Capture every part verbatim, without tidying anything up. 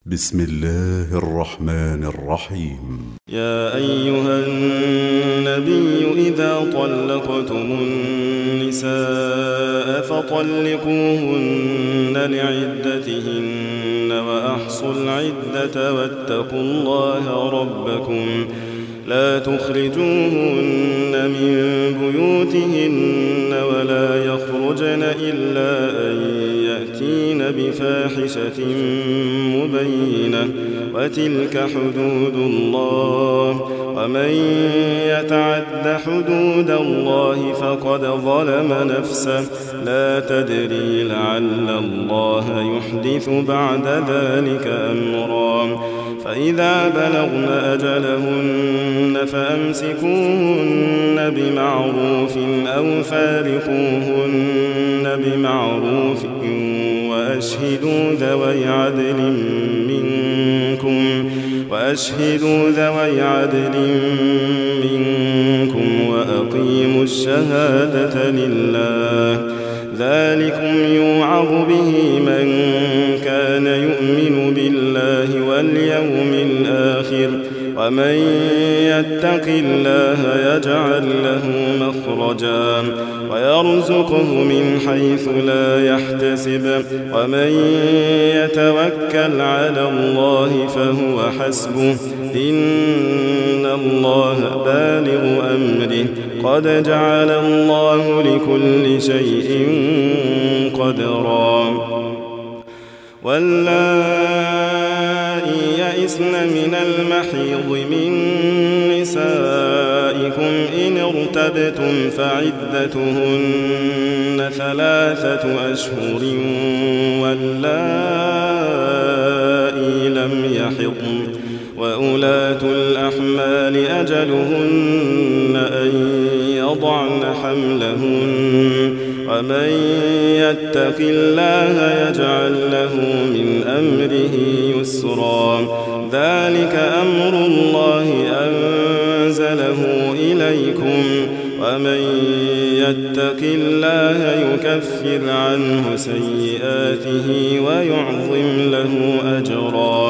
بسم الله الرحمن الرحيم. يا أيها النبي إذا طلقتم النساء فطلقوهن لعدتهن وأحصوا العدة واتقوا الله ربكم لا تخرجوهن من بيوتهن ولا يخرجن إلا أن يأتين بفاحشة مبينة وتلك حدود الله ومن يتعد حدود الله فقد ظلم نفسه لا تدري لعل الله يحدث بعد ذلك أمرا فإذا بلغن أجلهن فأمسكوهن بمعروف أو فارقوهن بمعروف وأشهدوا ذوي عدل منكم وأشهدوا ذوي عدل منكم وأقيموا الشهادة لله ذلكم يوعظ به من كان يؤمن بالله واليوم الآخر ومن يتق الله يجعل له مخرجا ويرزقه من حيث لا يحتسب ومن يتوكل على الله فهو حسبه إن الله بالغ أمره قد جعل الله لكل شيء قدرا واللائي يئسن من المحيض من نسائكم إن ارتبتم فعدتهن ثلاثة أشهر واللائي لم يحضن وأولاة الأحمال أجلهن أن يضعن حملهن ومن يتق الله يجعل له من أمره يسرا ذلك أمر الله أنزله إليكم ومن يتق الله يكفر عنه سيئاته ويعظم له أجرا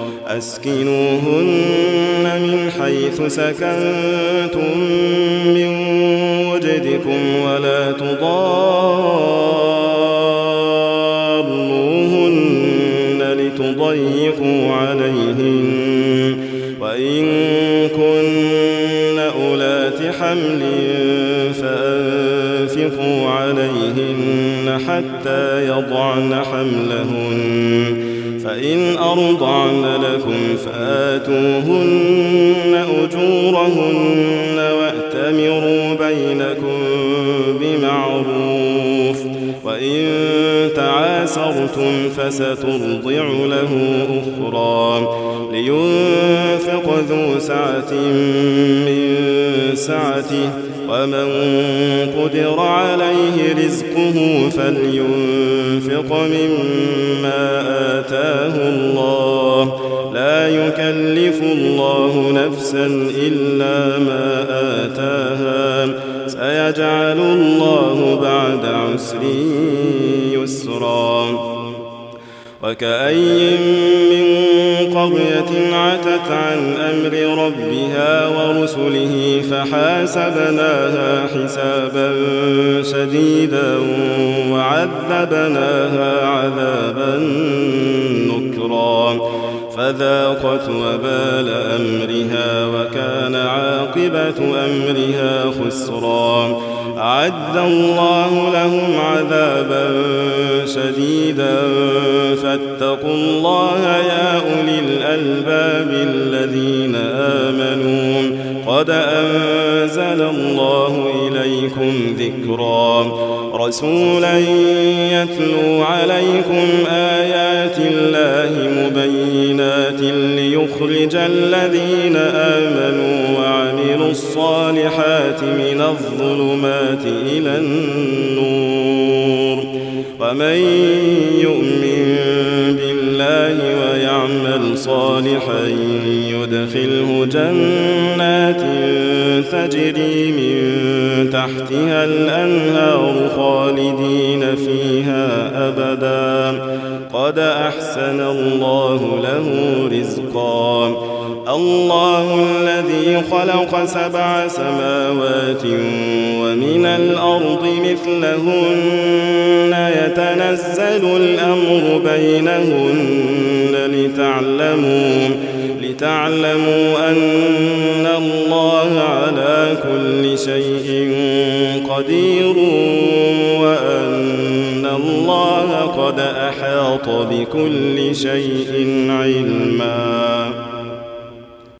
أسكنوهن من حيث سكنتم من وجدكم ولا تضاروهن لتضيقوا عليهن وإن كن أولات حمل فأنفقوا عليهن حتى يضعن حملهن فإن أرضعن لكم فآتوهن أجورهن وأتمروا بينكم بمعروف وإن تعاسرتم فسترضع له أخرى لينفق ذو سعة من سعته ومن قدر عليه رزقه فلينفق مما آتاه الله لا يكلف الله نفسا إلا ما آتاها سيجعل الله بعد عسر يسرا وكأي من قرية عتت عن أمر ربها ورسله فحاسبناها حسابا شديدا وعذبناها عذابا نكرا فذاقت وبال أمرها وكان عاقبة أمرها خسرا أعد الله لهم عذابا شديدا فاتقوا الله يا أولي الألباب الذين آمنوا قد أنزل الله إليكم ذكرا رسولا يتلو عليكم آيات الله مبينات ليخرج الذين آمنوا وعملوا الصالحات من الظلمات إلى النور ومن يؤمن بالله ويعمل صالحا يدخله جنات تجري من تحتها الأنهار خالدين فيها أبدا قد أحسن الله له رزقا الله الذي خلق سبع سماوات ومن الأرض مثلهن يتنزل الأمر بينهن لتعلموا لتعلموا أن الله على كل شيء قدير وأن الله قد أحاط بكل شيء علما.